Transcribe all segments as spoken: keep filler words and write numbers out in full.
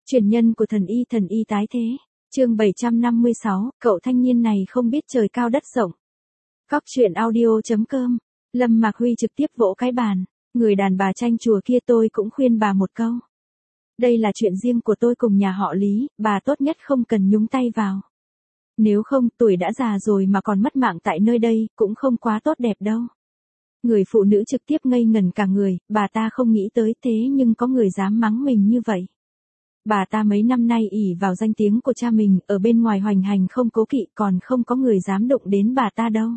Truyền nhân của thần y thần y tái thế. Chương bảy trăm năm mươi sáu, cậu thanh niên này không biết trời cao đất rộng. Góc truyện audio chấm com. Lâm Mạc Huy trực tiếp vỗ cái bàn. Người đàn bà tranh chùa kia tôi cũng khuyên bà một câu. Đây là chuyện riêng của tôi cùng nhà họ Lý, bà tốt nhất không cần nhúng tay vào. Nếu không, tuổi đã già rồi mà còn mất mạng tại nơi đây, cũng không quá tốt đẹp đâu. Người phụ nữ trực tiếp ngây ngẩn cả người, bà ta không nghĩ tới thế nhưng có người dám mắng mình như vậy. Bà ta mấy năm nay ỷ vào danh tiếng của cha mình, ở bên ngoài hoành hành không cố kỵ, còn không có người dám đụng đến bà ta đâu.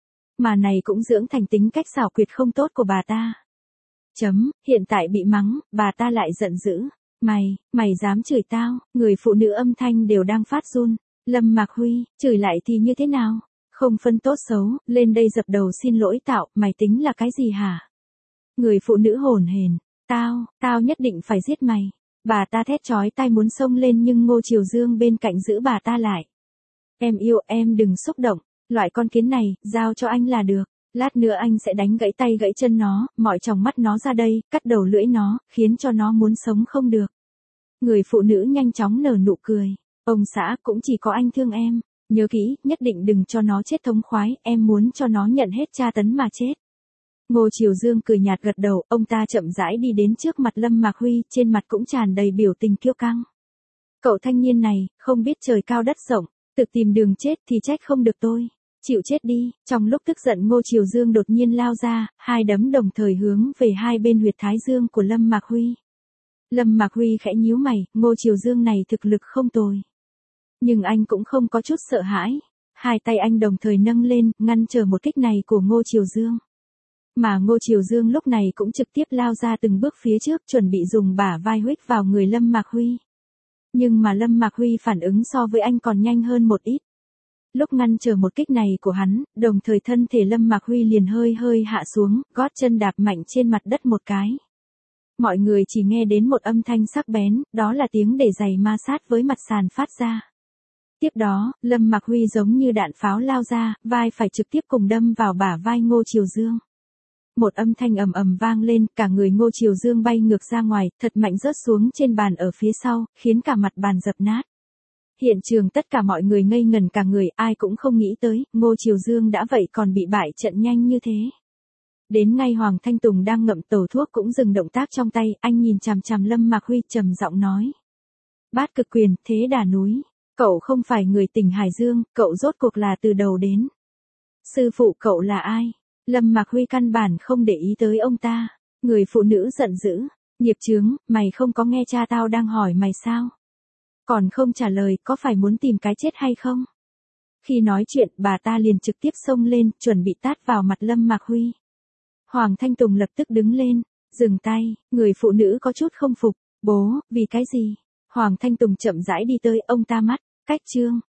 Mà này cũng dưỡng thành tính cách xảo quyệt không tốt của bà ta. Chấm, hiện tại bị mắng, bà ta lại giận dữ. Mày, mày dám chửi tao, người phụ nữ âm thanh đều đang phát run. Lâm Mạc Huy, chửi lại thì như thế nào? Không phân tốt xấu, lên đây dập đầu xin lỗi tạo, mày tính là cái gì hả? Người phụ nữ hồn hển, tao, tao nhất định phải giết mày. Bà ta thét chói tai muốn xông lên nhưng Ngô Triều Dương bên cạnh giữ bà ta lại. Em yêu, em đừng xúc động, loại con kiến này, giao cho anh là được. Lát nữa anh sẽ đánh gãy tay gãy chân nó, mọi tròng mắt nó ra đây, cắt đầu lưỡi nó, khiến cho nó muốn sống không được. Người phụ nữ nhanh chóng nở nụ cười. Ông xã, cũng chỉ có anh thương em. Nhớ kỹ, nhất định đừng cho nó chết thống khoái, em muốn cho nó nhận hết tra tấn mà chết. Ngô Triều Dương cười nhạt gật đầu, ông ta chậm rãi đi đến trước mặt Lâm Mạc Huy, trên mặt cũng tràn đầy biểu tình kiêu căng. Cậu thanh niên này, không biết trời cao đất rộng, tự tìm đường chết thì trách không được tôi. Chịu chết đi. Trong lúc tức giận Ngô Triều Dương đột nhiên lao ra, hai đấm đồng thời hướng về hai bên huyệt thái dương của Lâm Mạc Huy. Lâm Mạc Huy khẽ nhíu mày, Ngô Triều Dương này thực lực không tồi. Nhưng anh cũng không có chút sợ hãi. Hai tay anh đồng thời nâng lên, ngăn trở một kích này của Ngô Triều Dương. Mà Ngô Triều Dương lúc này cũng trực tiếp lao ra từng bước phía trước, chuẩn bị dùng bả vai huých vào người Lâm Mạc Huy. Nhưng mà Lâm Mạc Huy phản ứng so với anh còn nhanh hơn một ít. Lúc ngăn trở một kích này của hắn, đồng thời thân thể Lâm Mạc Huy liền hơi hơi hạ xuống, gót chân đạp mạnh trên mặt đất một cái. Mọi người chỉ nghe đến một âm thanh sắc bén, đó là tiếng để giày ma sát với mặt sàn phát ra. Tiếp đó, Lâm Mạc Huy giống như đạn pháo lao ra, vai phải trực tiếp cùng đâm vào bả vai Ngô Triều Dương. Một âm thanh ầm ầm vang lên, cả người Ngô Triều Dương bay ngược ra ngoài, thật mạnh rớt xuống trên bàn ở phía sau, khiến cả mặt bàn dập nát. Hiện trường tất cả mọi người ngây ngẩn cả người, ai cũng không nghĩ tới, Ngô Triều Dương đã vậy còn bị bại trận nhanh như thế. Đến ngay Hoàng Thanh Tùng đang ngậm tẩu thuốc cũng dừng động tác trong tay, anh nhìn chằm chằm Lâm Mạc Huy trầm giọng nói. Bát cực quyền, thế đà núi. Cậu không phải người tỉnh Hải Dương, cậu rốt cuộc là từ đầu đến. Sư phụ cậu là ai? Lâm Mạc Huy căn bản không để ý tới ông ta. Người phụ nữ giận dữ. Nghiệp chướng, mày không có nghe cha tao đang hỏi mày sao? Còn không trả lời, có phải muốn tìm cái chết hay không? Khi nói chuyện, bà ta liền trực tiếp xông lên, chuẩn bị tát vào mặt Lâm Mạc Huy. Hoàng Thanh Tùng lập tức đứng lên, dừng tay, người phụ nữ có chút không phục. Bố, vì cái gì? Hoàng Thanh Tùng chậm rãi đi tới, ông ta mắt, cách trương,